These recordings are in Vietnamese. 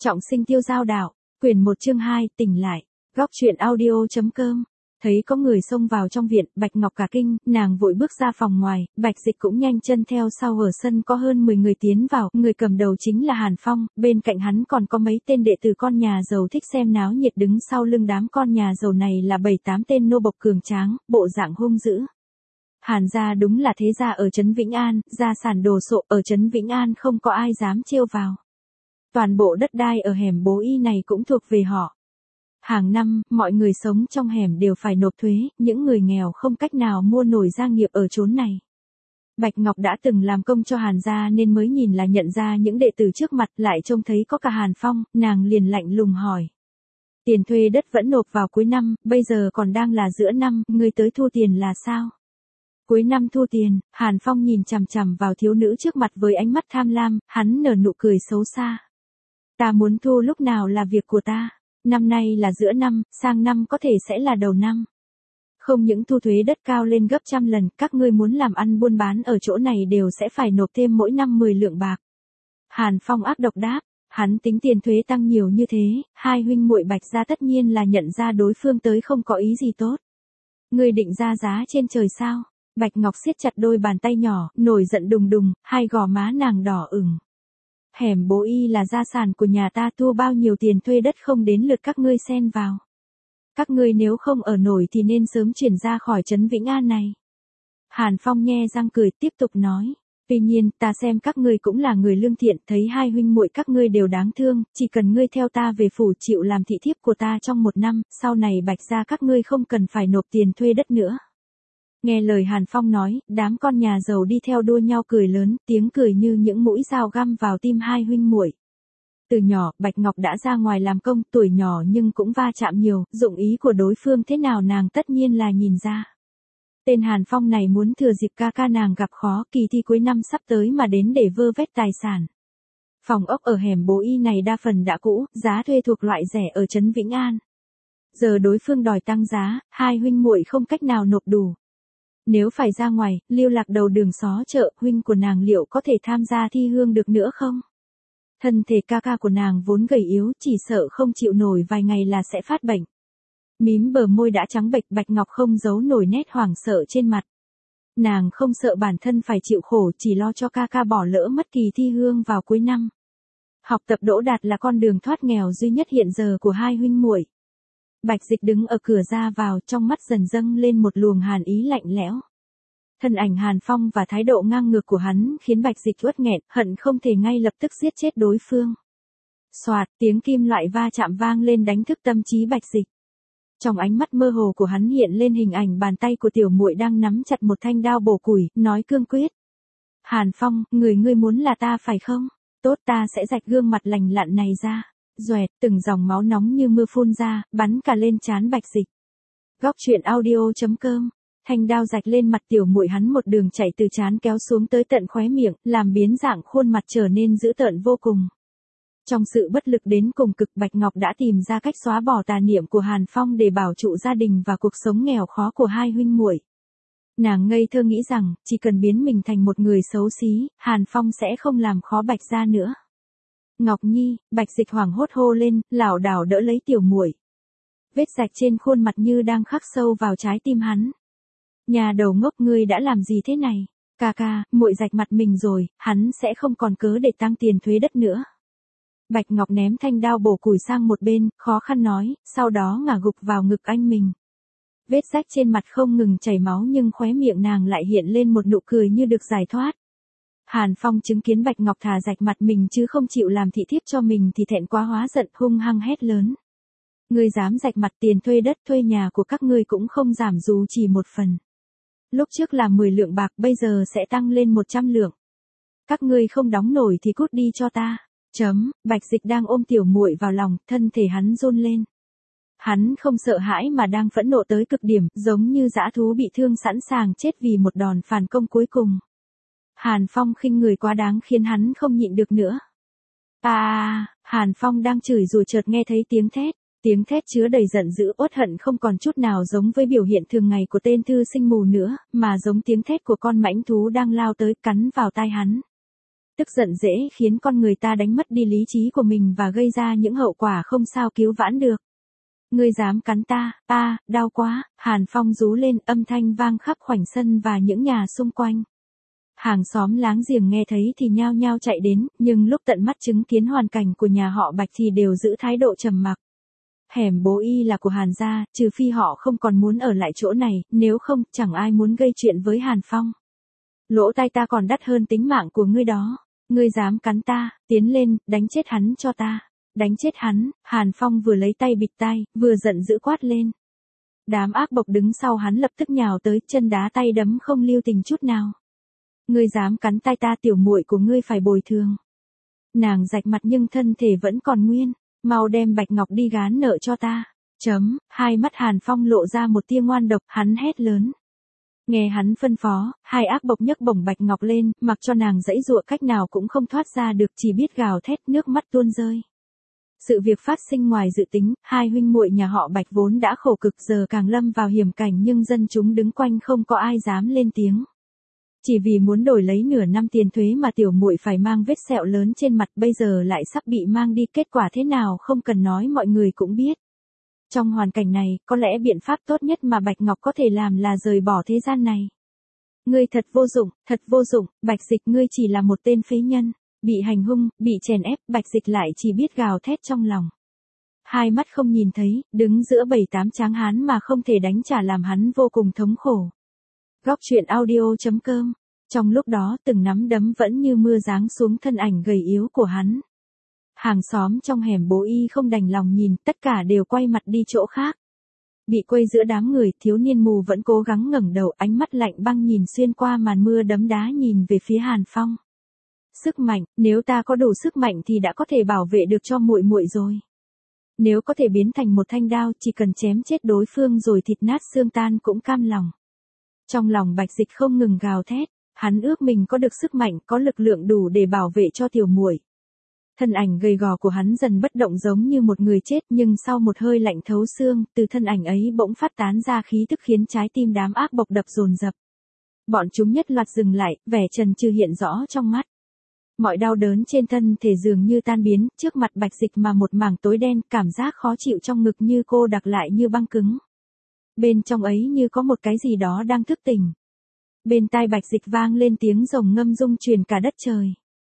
Trọng sinh tiêu giao đảo, quyển 1 chương 2, tỉnh lại. Góc truyện audio.com. Thấy có người xông vào trong viện, Bạch Ngọc cả kinh, nàng vội bước ra phòng ngoài, Bạch Dịch cũng nhanh chân theo sau. Ở sân có hơn 10 người tiến vào, người cầm đầu chính là Hàn Phong, bên cạnh hắn còn có mấy tên đệ tử con nhà giàu thích xem náo nhiệt, đứng sau lưng đám con nhà giàu này là 7-8 tên nô bộc cường tráng, bộ dạng hung dữ. Hàn gia đúng là thế gia ở trấn Vĩnh An, gia sản đồ sộ, ở trấn Vĩnh An không có ai dám trêu vào. Toàn bộ đất đai ở hẻm Bố Y này cũng thuộc về họ. Hàng năm, mọi người sống trong hẻm đều phải nộp thuế, những người nghèo không cách nào mua nổi gia nghiệp ở chốn này. Bạch Ngọc đã từng làm công cho Hàn gia nên mới nhìn là nhận ra những đệ tử trước mặt, lại trông thấy có cả Hàn Phong, nàng liền lạnh lùng hỏi. Tiền thuê đất vẫn nộp vào cuối năm, bây giờ còn đang là giữa năm, ngươi tới thu tiền là sao? Cuối năm thu tiền, Hàn Phong nhìn chằm chằm vào thiếu nữ trước mặt với ánh mắt tham lam, hắn nở nụ cười xấu xa. Ta muốn thu lúc nào là việc của ta, năm nay là giữa năm, sang năm có thể sẽ là đầu năm. Không những thu thuế đất cao lên gấp trăm lần, các ngươi muốn làm ăn buôn bán ở chỗ này đều sẽ phải nộp thêm mỗi năm 10 lượng bạc. Hàn Phong ác độc đáp, hắn tính tiền thuế tăng nhiều như thế, hai huynh muội Bạch gia tất nhiên là nhận ra đối phương tới không có ý gì tốt. Ngươi định ra giá trên trời sao? Bạch Ngọc siết chặt đôi bàn tay nhỏ, nổi giận đùng đùng, hai gò má nàng đỏ ửng. Hẻm Bố Y là gia sản của nhà ta, thu bao nhiêu tiền thuê đất không đến lượt các ngươi xen vào. Các ngươi nếu không ở nổi thì nên sớm chuyển ra khỏi trấn Vĩnh An này. Hàn Phong nhe răng cười tiếp tục nói. Tuy nhiên, ta xem các ngươi cũng là người lương thiện, thấy hai huynh muội các ngươi đều đáng thương, chỉ cần ngươi theo ta về phủ chịu làm thị thiếp của ta trong 1 năm, sau này Bạch gia các ngươi không cần phải nộp tiền thuê đất nữa. Nghe lời Hàn Phong nói, đám con nhà giàu đi theo đua nhau cười lớn, tiếng cười như những mũi dao găm vào tim hai huynh muội. Từ nhỏ, Bạch Ngọc đã ra ngoài làm công, tuổi nhỏ nhưng cũng va chạm nhiều, dụng ý của đối phương thế nào nàng tất nhiên là nhìn ra. Tên Hàn Phong này muốn thừa dịp ca ca nàng gặp khó, kỳ thi cuối năm sắp tới mà đến để vơ vét tài sản. Phòng ốc ở hẻm Bố Y này đa phần đã cũ, giá thuê thuộc loại rẻ ở trấn Vĩnh An. Giờ đối phương đòi tăng giá, hai huynh muội không cách nào nộp đủ. Nếu phải ra ngoài, lưu lạc đầu đường xó chợ, huynh của nàng liệu có thể tham gia thi hương được nữa không? Thân thể ca ca của nàng vốn gầy yếu, chỉ sợ không chịu nổi vài ngày là sẽ phát bệnh. Mím bờ môi đã trắng bệch, Bạch Ngọc không giấu nổi nét hoảng sợ trên mặt. Nàng không sợ bản thân phải chịu khổ, chỉ lo cho ca ca bỏ lỡ mất kỳ thi hương vào cuối năm. Học tập đỗ đạt là con đường thoát nghèo duy nhất hiện giờ của hai huynh muội. Bạch Dịch đứng ở cửa ra vào, trong mắt dần dâng lên một luồng hàn ý lạnh lẽo. Thân ảnh Hàn Phong và thái độ ngang ngược của hắn khiến Bạch Dịch uất nghẹn, hận không thể ngay lập tức giết chết đối phương. Soạt, tiếng kim loại va chạm vang lên đánh thức tâm trí Bạch Dịch. Trong ánh mắt mơ hồ của hắn hiện lên hình ảnh bàn tay của tiểu muội đang nắm chặt một thanh đao bổ củi, nói cương quyết. Hàn Phong, ngươi muốn là ta phải không? Tốt, ta sẽ rạch gương mặt lành lặn này ra. Doẹt, từng dòng máu nóng như mưa phun ra, bắn cả lên trán Bạch Dịch. Góc truyện audio.com. Thanh đao rạch lên mặt tiểu muội hắn một đường chạy từ trán kéo xuống tới tận khóe miệng, làm biến dạng khuôn mặt trở nên dữ tợn vô cùng. Trong sự bất lực đến cùng cực, Bạch Ngọc đã tìm ra cách xóa bỏ tà niệm của Hàn Phong để bảo trụ gia đình và cuộc sống nghèo khó của hai huynh muội. Nàng ngây thơ nghĩ rằng, chỉ cần biến mình thành một người xấu xí, Hàn Phong sẽ không làm khó Bạch gia nữa. Ngọc Nhi, Bạch Dịch hoảng hốt hô lên, lảo đảo đỡ lấy tiểu muội. Vết rạch trên khuôn mặt như đang khắc sâu vào trái tim hắn. Nhà đầu ngốc, ngươi đã làm gì thế này? Ca ca, muội rạch mặt mình rồi, hắn sẽ không còn cớ để tăng tiền thuế đất nữa. Bạch Ngọc ném thanh đao bổ củi sang một bên, khó khăn nói, sau đó ngả gục vào ngực anh mình. Vết rách trên mặt không ngừng chảy máu nhưng khóe miệng nàng lại hiện lên một nụ cười như được giải thoát. Hàn Phong chứng kiến Bạch Ngọc thà rạch mặt mình chứ không chịu làm thị thiếp cho mình thì thẹn quá hóa giận, hung hăng hét lớn. Ngươi dám rạch mặt, tiền thuê đất thuê nhà của các ngươi cũng không giảm dù chỉ một phần. Lúc trước là 10 lượng bạc, bây giờ sẽ tăng lên 100 lượng. Các ngươi không đóng nổi thì cút đi cho ta. Bạch Dịch đang ôm tiểu muội vào lòng, thân thể hắn run lên. Hắn không sợ hãi mà đang phẫn nộ tới cực điểm, giống như dã thú bị thương sẵn sàng chết vì một đòn phản công cuối cùng. Hàn Phong khinh người quá đáng khiến hắn không nhịn được nữa. Hàn Phong đang chửi rồi chợt nghe thấy tiếng thét. Tiếng thét chứa đầy giận dữ, uất hận không còn chút nào giống với biểu hiện thường ngày của tên thư sinh mù nữa, mà giống tiếng thét của con mãnh thú đang lao tới cắn vào tai hắn. Tức giận dễ khiến con người ta đánh mất đi lý trí của mình và gây ra những hậu quả không sao cứu vãn được. Ngươi dám cắn ta, đau quá, Hàn Phong rú lên, âm thanh vang khắp khoảnh sân và những nhà xung quanh. Hàng xóm láng giềng nghe thấy thì nhao nhao chạy đến, nhưng lúc tận mắt chứng kiến hoàn cảnh của nhà họ Bạch thì đều giữ thái độ trầm mặc. Hẻm Bố Y là của Hàn gia, trừ phi họ không còn muốn ở lại chỗ này, nếu không, chẳng ai muốn gây chuyện với Hàn Phong. Lỗ tai ta còn đắt hơn tính mạng của ngươi đó. Ngươi dám cắn ta, tiến lên, đánh chết hắn cho ta. Đánh chết hắn, Hàn Phong vừa lấy tay bịt tai, vừa giận dữ quát lên. Đám ác bộc đứng sau hắn lập tức nhào tới, chân đá tay đấm không lưu tình chút nào. Ngươi dám cắn tay ta, tiểu muội của ngươi phải bồi thường. Nàng rạch mặt nhưng thân thể vẫn còn nguyên, mau đem Bạch Ngọc đi gán nợ cho ta. Hai mắt Hàn Phong lộ ra một tia ngoan độc, hắn hét lớn. Nghe hắn phân phó, hai ác bộc nhấc bổng Bạch Ngọc lên, mặc cho nàng giãy giụa cách nào cũng không thoát ra được, chỉ biết gào thét, nước mắt tuôn rơi. Sự việc phát sinh ngoài dự tính, hai huynh muội nhà họ Bạch vốn đã khổ cực giờ càng lâm vào hiểm cảnh, nhưng dân chúng đứng quanh không có ai dám lên tiếng. Chỉ vì muốn đổi lấy nửa năm tiền thuế mà tiểu muội phải mang vết sẹo lớn trên mặt, bây giờ lại sắp bị mang đi, kết quả thế nào không cần nói mọi người cũng biết. Trong hoàn cảnh này, có lẽ biện pháp tốt nhất mà Bạch Ngọc có thể làm là rời bỏ thế gian này. Ngươi thật vô dụng, Bạch Dịch, ngươi chỉ là một tên phế nhân. Bị hành hung, bị chèn ép, Bạch Dịch lại chỉ biết gào thét trong lòng. Hai mắt không nhìn thấy, đứng giữa 7-8 tráng hán mà không thể đánh trả làm hắn vô cùng thống khổ. Góc truyện audio.com. Trong lúc đó từng nắm đấm vẫn như mưa giáng xuống thân ảnh gầy yếu của hắn. Hàng xóm trong hẻm Bố Y không đành lòng nhìn, tất cả đều quay mặt đi chỗ khác. Bị quây giữa đám người, thiếu niên mù vẫn cố gắng ngẩng đầu, ánh mắt lạnh băng nhìn xuyên qua màn mưa đấm đá nhìn về phía Hàn Phong. Sức mạnh, nếu ta có đủ sức mạnh thì đã có thể bảo vệ được cho muội muội rồi. Nếu có thể biến thành một thanh đao, chỉ cần chém chết đối phương rồi thịt nát xương tan cũng cam lòng. Trong lòng Bạch Dịch không ngừng gào thét, hắn ước mình có được sức mạnh, có lực lượng đủ để bảo vệ cho tiểu muội. Thân ảnh gầy gò của hắn dần bất động giống như một người chết, nhưng sau một hơi lạnh thấu xương, từ thân ảnh ấy bỗng phát tán ra khí tức khiến trái tim đám ác bộc đập dồn dập. Bọn chúng nhất loạt dừng lại, vẻ chần chừ hiện rõ trong mắt. Mọi đau đớn trên thân thể dường như tan biến, trước mặt Bạch Dịch mà một mảng tối đen, cảm giác khó chịu trong ngực như cô đặc lại như băng cứng. Bên trong ấy như có một cái gì đó đang thức tỉnh. Bên tai Bạch Dịch vang lên tiếng rồng ngâm rung truyền cả đất trời.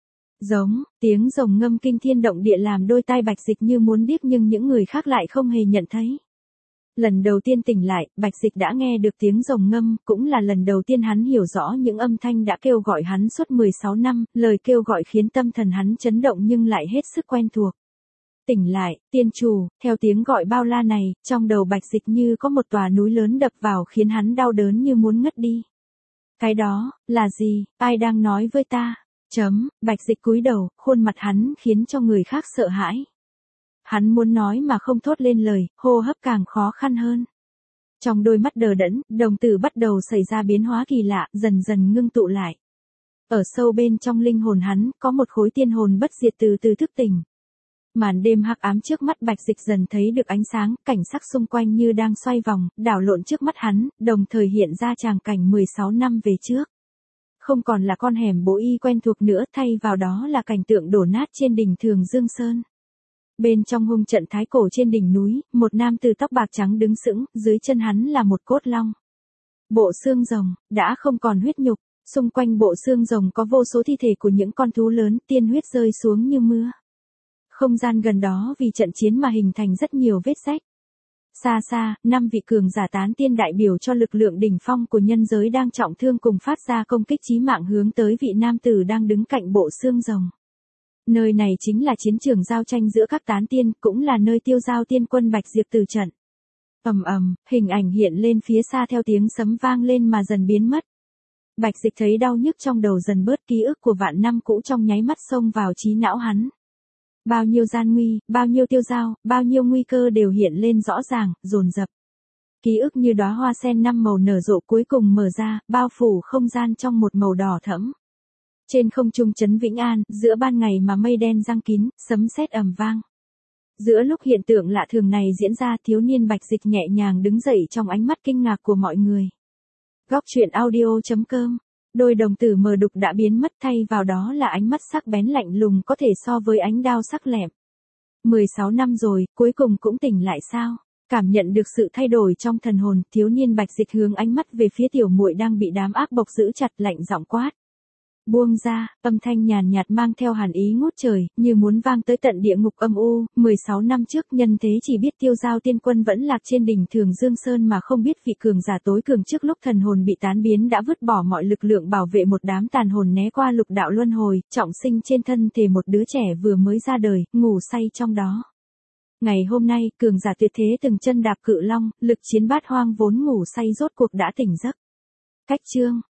Tiếng rồng ngâm kinh thiên động địa làm đôi tai Bạch Dịch như muốn điếc, nhưng những người khác lại không hề nhận thấy. Lần đầu tiên tỉnh lại, Bạch Dịch đã nghe được tiếng rồng ngâm, cũng là lần đầu tiên hắn hiểu rõ những âm thanh đã kêu gọi hắn suốt 16 năm, lời kêu gọi khiến tâm thần hắn chấn động nhưng lại hết sức quen thuộc. Tỉnh lại, tiên chủ, theo tiếng gọi bao la này, trong đầu Bạch Dịch như có một tòa núi lớn đập vào khiến hắn đau đớn như muốn ngất đi. Cái đó, là gì, ai đang nói với ta? Bạch Dịch cúi đầu, khuôn mặt hắn khiến cho người khác sợ hãi. Hắn muốn nói mà không thốt lên lời, hô hấp càng khó khăn hơn. Trong đôi mắt đờ đẫn, đồng tử bắt đầu xảy ra biến hóa kỳ lạ, dần dần ngưng tụ lại. Ở sâu bên trong linh hồn hắn, có một khối tiên hồn bất diệt từ từ thức tỉnh. Màn đêm hắc ám trước mắt Bạch Dịch dần thấy được ánh sáng, cảnh sắc xung quanh như đang xoay vòng, đảo lộn trước mắt hắn, đồng thời hiện ra tràng cảnh 16 năm về trước. Không còn là con hẻm Bố Y quen thuộc nữa, thay vào đó là cảnh tượng đổ nát trên đỉnh Thường Dương Sơn. Bên trong hung trận thái cổ trên đỉnh núi, một nam tử tóc bạc trắng đứng sững, dưới chân hắn là một cốt long. Bộ xương rồng, đã không còn huyết nhục, xung quanh bộ xương rồng có vô số thi thể của những con thú lớn, tiên huyết rơi xuống như mưa. Không gian gần đó vì trận chiến mà hình thành rất nhiều vết rách. Xa xa, 5 vị cường giả tán tiên đại biểu cho lực lượng đỉnh phong của nhân giới đang trọng thương cùng phát ra công kích chí mạng hướng tới vị nam tử đang đứng cạnh bộ xương rồng. Nơi này chính là chiến trường giao tranh giữa các tán tiên, cũng là nơi tiêu giao tiên quân Bạch Diệp từ trận. Hình ảnh hiện lên phía xa theo tiếng sấm vang lên mà dần biến mất. Bạch Dịch thấy đau nhức trong đầu dần bớt, ký ức của vạn năm cũ trong nháy mắt xông vào trí não hắn. Bao nhiêu gian nguy, bao nhiêu tiêu dao, bao nhiêu nguy cơ đều hiện lên rõ ràng, dồn dập. Ký ức như đóa hoa sen 5 màu nở rộ cuối cùng mở ra, bao phủ không gian trong một màu đỏ thẫm. Trên không trung trấn Vĩnh An, giữa ban ngày mà mây đen giăng kín, sấm sét ầm vang. Giữa lúc hiện tượng lạ thường này diễn ra, thiếu niên Bạch Dịch nhẹ nhàng đứng dậy trong ánh mắt kinh ngạc của mọi người. Góc truyện audio.com Đôi đồng tử mờ đục đã biến mất, thay vào đó là ánh mắt sắc bén lạnh lùng có thể so với ánh đao sắc lẹm. 16 năm rồi, cuối cùng cũng tỉnh lại sao? Cảm nhận được sự thay đổi trong thần hồn, thiếu niên Bạch Dịch hướng ánh mắt về phía tiểu muội đang bị đám ác bộc giữ chặt, lạnh giọng quát. Buông ra, âm thanh nhàn nhạt mang theo hàn ý ngút trời, như muốn vang tới tận địa ngục âm u. 16 năm trước nhân thế chỉ biết Tiêu Giao tiên quân vẫn lạc trên đỉnh Thường Dương Sơn mà không biết vị cường giả tối cường trước lúc thần hồn bị tán biến đã vứt bỏ mọi lực lượng bảo vệ một đám tàn hồn né qua lục đạo luân hồi, trọng sinh trên thân thể một đứa trẻ vừa mới ra đời, ngủ say trong đó. Ngày hôm nay, cường giả tuyệt thế từng chân đạp cự long, lực chiến bát hoang vốn ngủ say rốt cuộc đã tỉnh giấc. Cách chương